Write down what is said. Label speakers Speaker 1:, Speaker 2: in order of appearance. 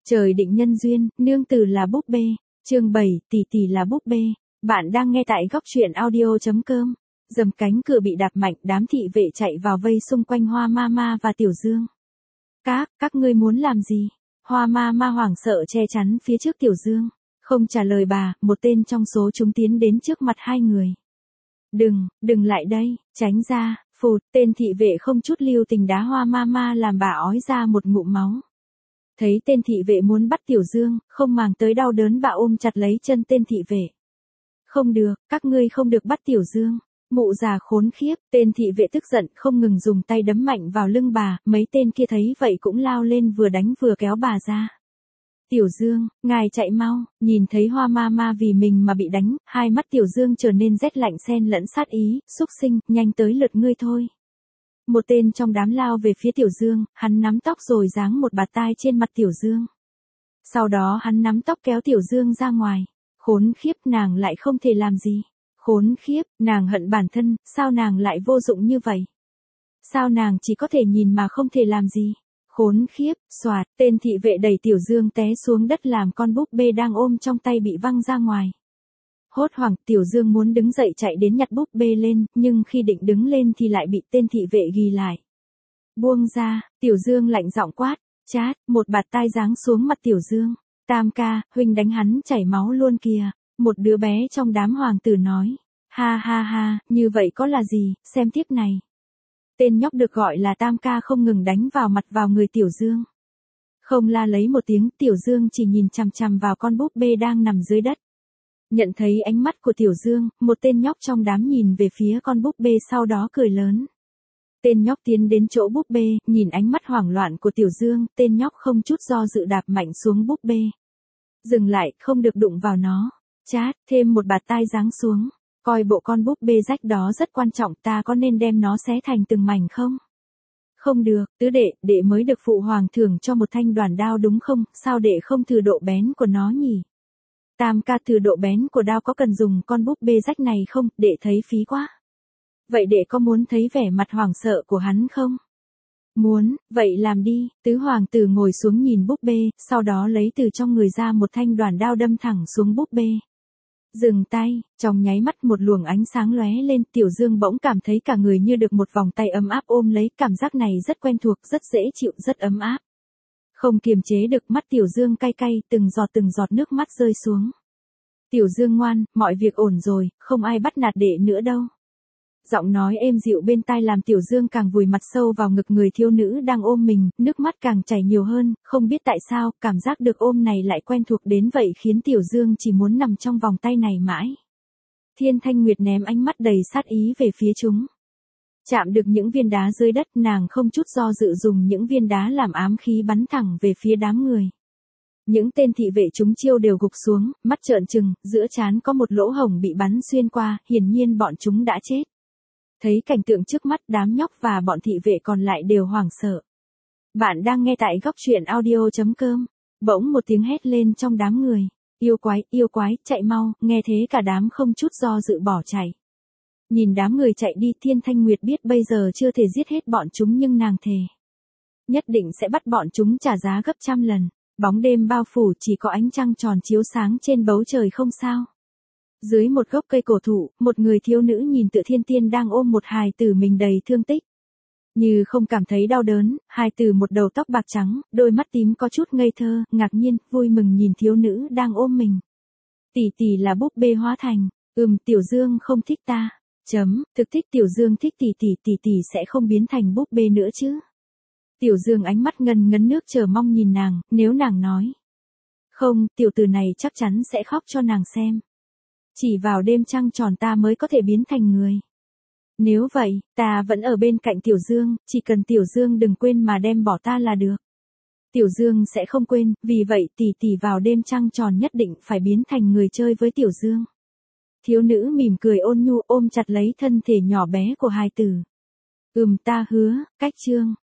Speaker 1: Trời định nhân duyên, nương tử là búp bê. Chương 7, tỷ tỷ là búp bê. Bạn đang nghe tại góc truyện audio.com. Dầm cánh cửa bị đạp mạnh, đám thị vệ chạy vào vây xung quanh Hoa Mama và Tiểu Dương. Các ngươi muốn làm gì? Hoa Mama hoảng sợ che chắn phía trước Tiểu Dương. Không trả lời bà, một tên trong số chúng tiến đến trước mặt hai người. Đừng lại đây, tránh ra, phụt, tên thị vệ không chút lưu tình đá Hoa Mama làm bà ói ra một ngụm máu. Thấy tên thị vệ muốn bắt Tiểu Dương, không màng tới đau đớn bà ôm chặt lấy chân tên thị vệ. Không được, các ngươi không được bắt Tiểu Dương. Mụ già khốn khiếp, tên thị vệ tức giận không ngừng dùng tay đấm mạnh vào lưng bà, mấy tên kia thấy vậy cũng lao lên vừa đánh vừa kéo bà ra. Tiểu Dương, ngài chạy mau, nhìn thấy Hoa Mama vì mình mà bị đánh, hai mắt Tiểu Dương trở nên rét lạnh xen lẫn sát ý, xúc sinh, nhanh tới lượt ngươi thôi. Một tên trong đám lao về phía Tiểu Dương, hắn nắm tóc rồi giáng một bạt tai trên mặt Tiểu Dương. Sau đó hắn nắm tóc kéo Tiểu Dương ra ngoài. Khốn khiếp, nàng lại không thể làm gì. Khốn khiếp, nàng hận bản thân, sao nàng lại vô dụng như vậy? Sao nàng chỉ có thể nhìn mà không thể làm gì? Khốn khiếp, xoạt, tên thị vệ đẩy Tiểu Dương té xuống đất làm con búp bê đang ôm trong tay bị văng ra ngoài. Hốt hoảng, Tiểu Dương muốn đứng dậy chạy đến nhặt búp bê lên, nhưng khi định đứng lên thì lại bị tên thị vệ ghì lại. Buông ra, Tiểu Dương lạnh giọng quát, chát, một bạt tai giáng xuống mặt Tiểu Dương. Tam ca, huynh đánh hắn chảy máu luôn kìa. Một đứa bé trong đám hoàng tử nói. Ha ha ha, như vậy có là gì, xem tiếp này. Tên nhóc được gọi là Tam ca không ngừng đánh vào mặt vào người Tiểu Dương. Không la lấy một tiếng, Tiểu Dương chỉ nhìn chằm chằm vào con búp bê đang nằm dưới đất. Nhận thấy ánh mắt của Tiểu Dương, một tên nhóc trong đám nhìn về phía con búp bê sau đó cười lớn. Tên nhóc tiến đến chỗ búp bê, nhìn ánh mắt hoảng loạn của Tiểu Dương, tên nhóc không chút do dự đạp mạnh xuống búp bê. Dừng lại, không được đụng vào nó. Chát, thêm một bạt tai giáng xuống. Coi bộ con búp bê rách đó rất quan trọng, ta có nên đem nó xé thành từng mảnh không? Không được, tứ đệ mới được phụ hoàng thưởng cho một thanh đoàn đao đúng không, sao đệ không thử độ bén của nó nhỉ? Tam ca, thử độ bén của đao có cần dùng con búp bê rách này không, đệ thấy phí quá. Vậy đệ có muốn thấy vẻ mặt hoảng sợ của hắn không? Muốn, vậy làm đi. Tứ hoàng tử ngồi xuống nhìn búp bê, sau đó lấy từ trong người ra một thanh đoàn đao đâm thẳng xuống búp bê. Dừng tay, trong nháy mắt một luồng ánh sáng lóe lên, Tiểu Dương bỗng cảm thấy cả người như được một vòng tay ấm áp ôm lấy, cảm giác này rất quen thuộc, rất dễ chịu, rất ấm áp. Không kiềm chế được, mắt Tiểu Dương cay cay, từng giọt nước mắt rơi xuống. Tiểu Dương ngoan, mọi việc ổn rồi, không ai bắt nạt đệ nữa đâu. Giọng nói êm dịu bên tai làm Tiểu Dương càng vùi mặt sâu vào ngực người thiếu nữ đang ôm mình, nước mắt càng chảy nhiều hơn, không biết tại sao, cảm giác được ôm này lại quen thuộc đến vậy khiến Tiểu Dương chỉ muốn nằm trong vòng tay này mãi. Thiên Thanh Nguyệt ném ánh mắt đầy sát ý về phía chúng. Chạm được những viên đá dưới đất, nàng không chút do dự dùng những viên đá làm ám khí bắn thẳng về phía đám người. Những tên thị vệ chúng chiêu đều gục xuống, mắt trợn trừng, giữa trán có một lỗ hổng bị bắn xuyên qua, hiển nhiên bọn chúng đã chết. Thấy cảnh tượng trước mắt, đám nhóc và bọn thị vệ còn lại đều hoảng sợ. Bạn đang nghe tại góc truyện audio.com. Bỗng một tiếng hét lên trong đám người. Yêu quái, chạy mau, nghe thế cả đám không chút do dự bỏ chạy. Nhìn đám người chạy đi, Thiên Thanh Nguyệt biết bây giờ chưa thể giết hết bọn chúng nhưng nàng thề. Nhất định sẽ bắt bọn chúng trả giá gấp trăm lần. Bóng đêm bao phủ, chỉ có ánh trăng tròn chiếu sáng trên bầu trời không sao. Dưới một gốc cây cổ thụ, một người thiếu nữ nhìn Tựa Thiên Tiên đang ôm một hài tử mình đầy thương tích. Như không cảm thấy đau đớn, hài tử một đầu tóc bạc trắng, đôi mắt tím có chút ngây thơ, ngạc nhiên, vui mừng nhìn thiếu nữ đang ôm mình. Tỷ tỷ là búp bê hóa thành. Tiểu Dương không thích ta. Thực thích. Tiểu Dương thích tỷ tỷ sẽ không biến thành búp bê nữa chứ. Tiểu Dương ánh mắt ngần ngấn nước chờ mong nhìn nàng, nếu nàng nói không, tiểu tử này chắc chắn sẽ khóc cho nàng xem. Chỉ vào đêm trăng tròn ta mới có thể biến thành người. Nếu vậy, ta vẫn ở bên cạnh Tiểu Dương, chỉ cần Tiểu Dương đừng quên mà đem bỏ ta là được. Tiểu Dương sẽ không quên, vì vậy tỷ vào đêm trăng tròn nhất định phải biến thành người chơi với Tiểu Dương. Thiếu nữ mỉm cười ôn nhu ôm chặt lấy thân thể nhỏ bé của hài tử. Ta hứa, cách chương.